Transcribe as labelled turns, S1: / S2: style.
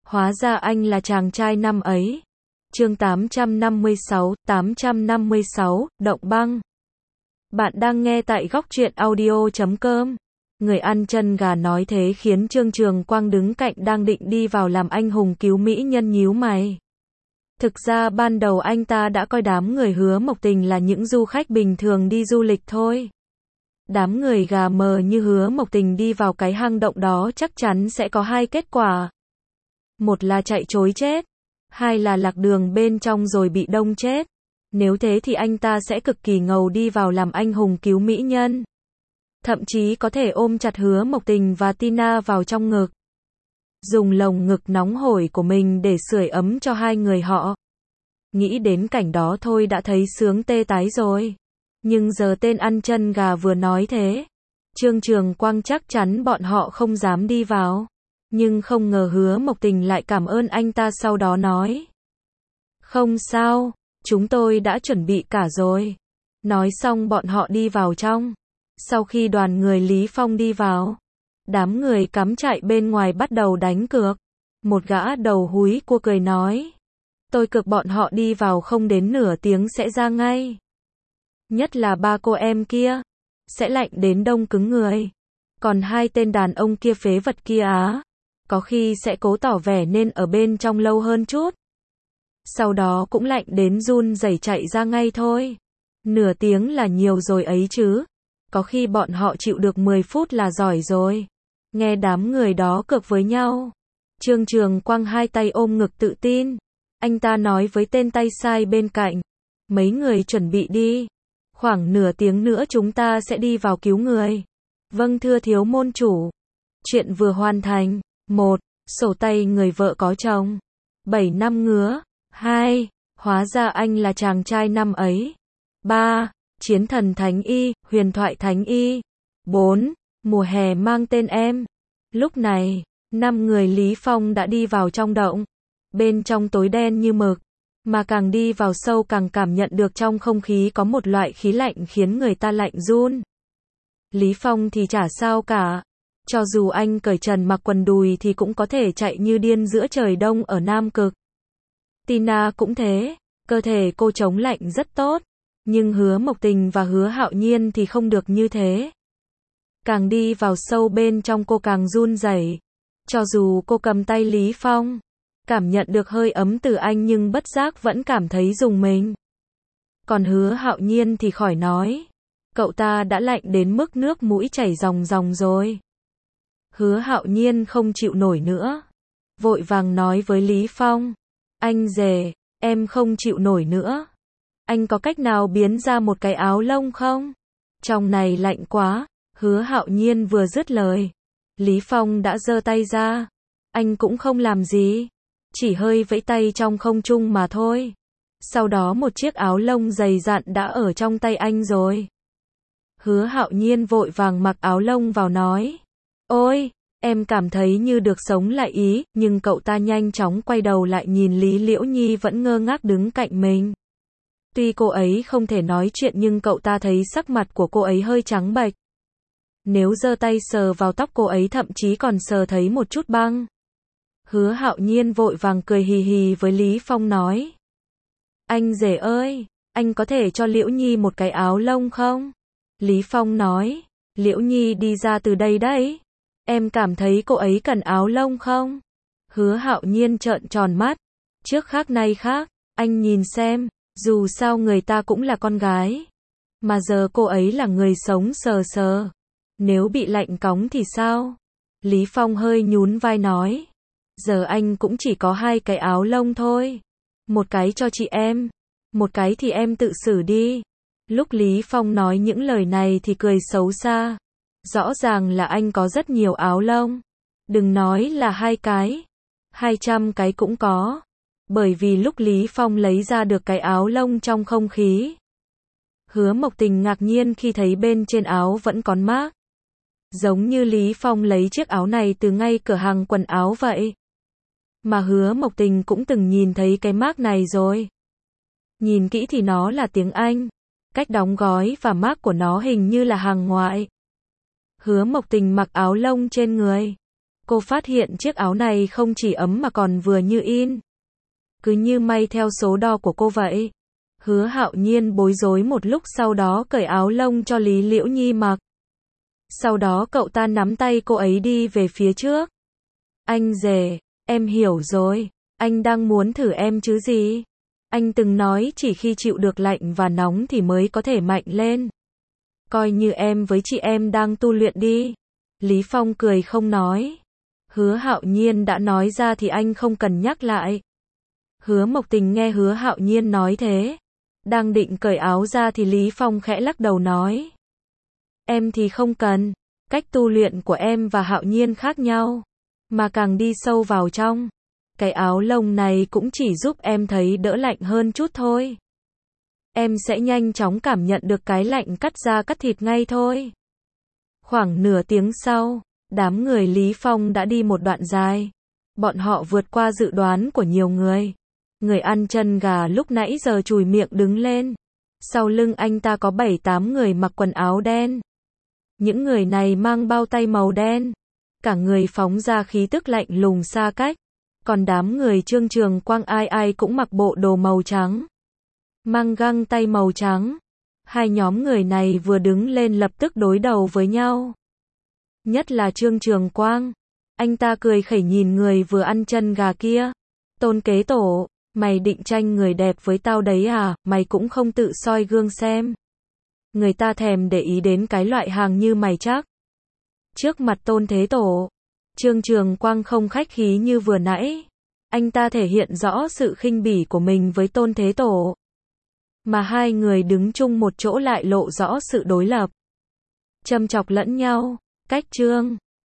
S1: Hóa ra anh là chàng trai năm ấy. Chương 856, Động Băng. Bạn đang nghe tại góc truyện audio.com. Người ăn chân gà nói thế khiến Trương Trường Quang đứng cạnh đang định đi vào làm anh hùng cứu mỹ nhân nhíu mày. Thực ra ban đầu anh ta đã coi đám người Hứa Mộc Tình là những du khách bình thường đi du lịch thôi. Đám người gà mờ như Hứa Mộc Tình đi vào cái hang động đó chắc chắn sẽ có hai kết quả. Một là chạy trối chết, hai là lạc đường bên trong rồi bị đông chết. Nếu thế thì anh ta sẽ cực kỳ ngầu đi vào làm anh hùng cứu mỹ nhân. Thậm chí có thể ôm chặt Hứa Mộc Tình và Tina vào trong ngực. Dùng lồng ngực nóng hổi của mình để sưởi ấm cho hai người họ. Nghĩ đến cảnh đó thôi đã thấy sướng tê tái rồi. Nhưng giờ tên ăn chân gà vừa nói thế, Trương Trường Quang chắc chắn bọn họ không dám đi vào. Nhưng không ngờ Hứa Mộc Tình lại cảm ơn anh ta sau đó nói. Không sao, chúng tôi đã chuẩn bị cả rồi. Nói xong bọn họ đi vào trong. Sau khi đoàn người Lý Phong đi vào, đám người cắm trại bên ngoài bắt đầu đánh cược. Một gã đầu húi cua cười nói. Tôi cược bọn họ đi vào không đến nửa tiếng sẽ ra ngay. Nhất là ba cô em kia, sẽ lạnh đến đông cứng người. Còn hai tên đàn ông kia phế vật kia có khi sẽ cố tỏ vẻ nên ở bên trong lâu hơn chút. Sau đó cũng lạnh đến run rẩy chạy ra ngay thôi. Nửa tiếng là nhiều rồi ấy chứ. Có khi bọn họ chịu được 10 phút là giỏi rồi. Nghe đám người đó cược với nhau. Trương Trường Quang hai tay ôm ngực tự tin. Anh ta nói với tên tay sai bên cạnh. Mấy người chuẩn bị đi. Khoảng nửa tiếng nữa chúng ta sẽ đi vào cứu người. Vâng thưa thiếu môn chủ. Chuyện vừa hoàn thành. 1. Sổ tay người vợ có chồng. 7 năm ngứa. 2. Hóa ra anh là chàng trai năm ấy. 3. Chiến thần thánh y, huyền thoại thánh y. 4. Mùa hè mang tên em. Lúc này, 5 người Lý Phong đã đi vào trong động. Bên trong tối đen như mực. Mà càng đi vào sâu càng cảm nhận được trong không khí có một loại khí lạnh khiến người ta lạnh run. Lý Phong thì chả sao cả. Cho dù anh cởi trần mặc quần đùi thì cũng có thể chạy như điên giữa trời đông ở Nam Cực. Tina cũng thế, cơ thể cô chống lạnh rất tốt. Nhưng Hứa Mộc Tình và Hứa Hạo Nhiên thì không được như thế. Càng đi vào sâu bên trong cô càng run rẩy. Cho dù cô cầm tay Lý Phong, cảm nhận được hơi ấm từ anh nhưng bất giác vẫn cảm thấy rùng mình. Còn Hứa Hạo Nhiên thì khỏi nói. Cậu ta đã lạnh đến mức nước mũi chảy ròng ròng rồi. Hứa Hạo Nhiên không chịu nổi nữa. Vội vàng nói với Lý Phong. Anh rể, em không chịu nổi nữa. Anh có cách nào biến ra một cái áo lông không? Trong này lạnh quá. Hứa Hạo Nhiên vừa dứt lời. Lý Phong đã giơ tay ra. Anh cũng không làm gì. Chỉ hơi vẫy tay trong không trung mà thôi. Sau đó một chiếc áo lông dày dặn đã ở trong tay anh rồi. Hứa Hạo Nhiên vội vàng mặc áo lông vào nói. Ôi, em cảm thấy như được sống lại ý, nhưng cậu ta nhanh chóng quay đầu lại nhìn Lý Liễu Nhi vẫn ngơ ngác đứng cạnh mình. Tuy cô ấy không thể nói chuyện nhưng cậu ta thấy sắc mặt của cô ấy hơi trắng bệch. Nếu giơ tay sờ vào tóc cô ấy thậm chí còn sờ thấy một chút băng. Hứa Hạo Nhiên vội vàng cười hì hì với Lý Phong nói. Anh rể ơi, anh có thể cho Liễu Nhi một cái áo lông không? Lý Phong nói, Liễu Nhi đi ra từ đây đấy. Em cảm thấy cô ấy cần áo lông không? Hứa Hạo Nhiên trợn tròn mắt. Trước khác nay khác, anh nhìn xem, dù sao người ta cũng là con gái. Mà giờ cô ấy là người sống sờ sờ. Nếu bị lạnh cóng thì sao? Lý Phong hơi nhún vai nói. Giờ anh cũng chỉ có 2 cái áo lông thôi. Một cái cho chị em. Một cái thì em tự xử đi. Lúc Lý Phong nói những lời này thì cười xấu xa. Rõ ràng là anh có rất nhiều áo lông. Đừng nói là 2 cái. 200 cái cũng có. Bởi vì lúc Lý Phong lấy ra được cái áo lông trong không khí. Hứa Mộc Tình ngạc nhiên khi thấy bên trên áo vẫn còn mác. Giống như Lý Phong lấy chiếc áo này từ ngay cửa hàng quần áo vậy. Mà Hứa Mộc Tình cũng từng nhìn thấy cái mác này rồi. Nhìn kỹ thì nó là tiếng Anh. Cách đóng gói và mác của nó hình như là hàng ngoại. Hứa Mộc Tình mặc áo lông trên người. Cô phát hiện chiếc áo này không chỉ ấm mà còn vừa như in. Cứ như may theo số đo của cô vậy. Hứa Hạo Nhiên bối rối một lúc sau đó cởi áo lông cho Lý Liễu Nhi mặc. Sau đó cậu ta nắm tay cô ấy đi về phía trước. Anh rể, em hiểu rồi, anh đang muốn thử em chứ gì? Anh từng nói chỉ khi chịu được lạnh và nóng thì mới có thể mạnh lên. Coi như em với chị em đang tu luyện đi. Lý Phong cười không nói. Hứa Hạo Nhiên đã nói ra thì anh không cần nhắc lại. Hứa Mộc Tình nghe Hứa Hạo Nhiên nói thế, đang định cởi áo ra thì Lý Phong khẽ lắc đầu nói. Em thì không cần, cách tu luyện của em và Hạo Nhiên khác nhau, mà càng đi sâu vào trong, cái áo lông này cũng chỉ giúp em thấy đỡ lạnh hơn chút thôi. Em sẽ nhanh chóng cảm nhận được cái lạnh cắt da cắt thịt ngay thôi. Khoảng nửa tiếng sau, đám người Lý Phong đã đi một đoạn dài. Bọn họ vượt qua dự đoán của nhiều người. Người ăn chân gà lúc nãy giờ chùi miệng đứng lên. Sau lưng anh ta có 7-8 người mặc quần áo đen. Những người này mang bao tay màu đen. Cả người phóng ra khí tức lạnh lùng xa cách. Còn đám người Trương Trường Quang ai ai cũng mặc bộ đồ màu trắng, mang găng tay màu trắng. Hai nhóm người này vừa đứng lên lập tức đối đầu với nhau. Nhất là Trương Trường Quang. Anh ta cười khẩy nhìn người vừa ăn chân gà kia. Tôn Kế Tổ, mày định tranh người đẹp với tao đấy à, mày cũng không tự soi gương xem. Người ta thèm để ý đến cái loại hàng như mày chắc. Trước mặt Tôn Thế Tổ, Trương Trường Quang không khách khí như vừa nãy. Anh ta thể hiện rõ sự khinh bỉ của mình với Tôn Thế Tổ. Mà hai người đứng chung một chỗ lại lộ rõ sự đối lập. Châm chọc lẫn nhau, cách Trương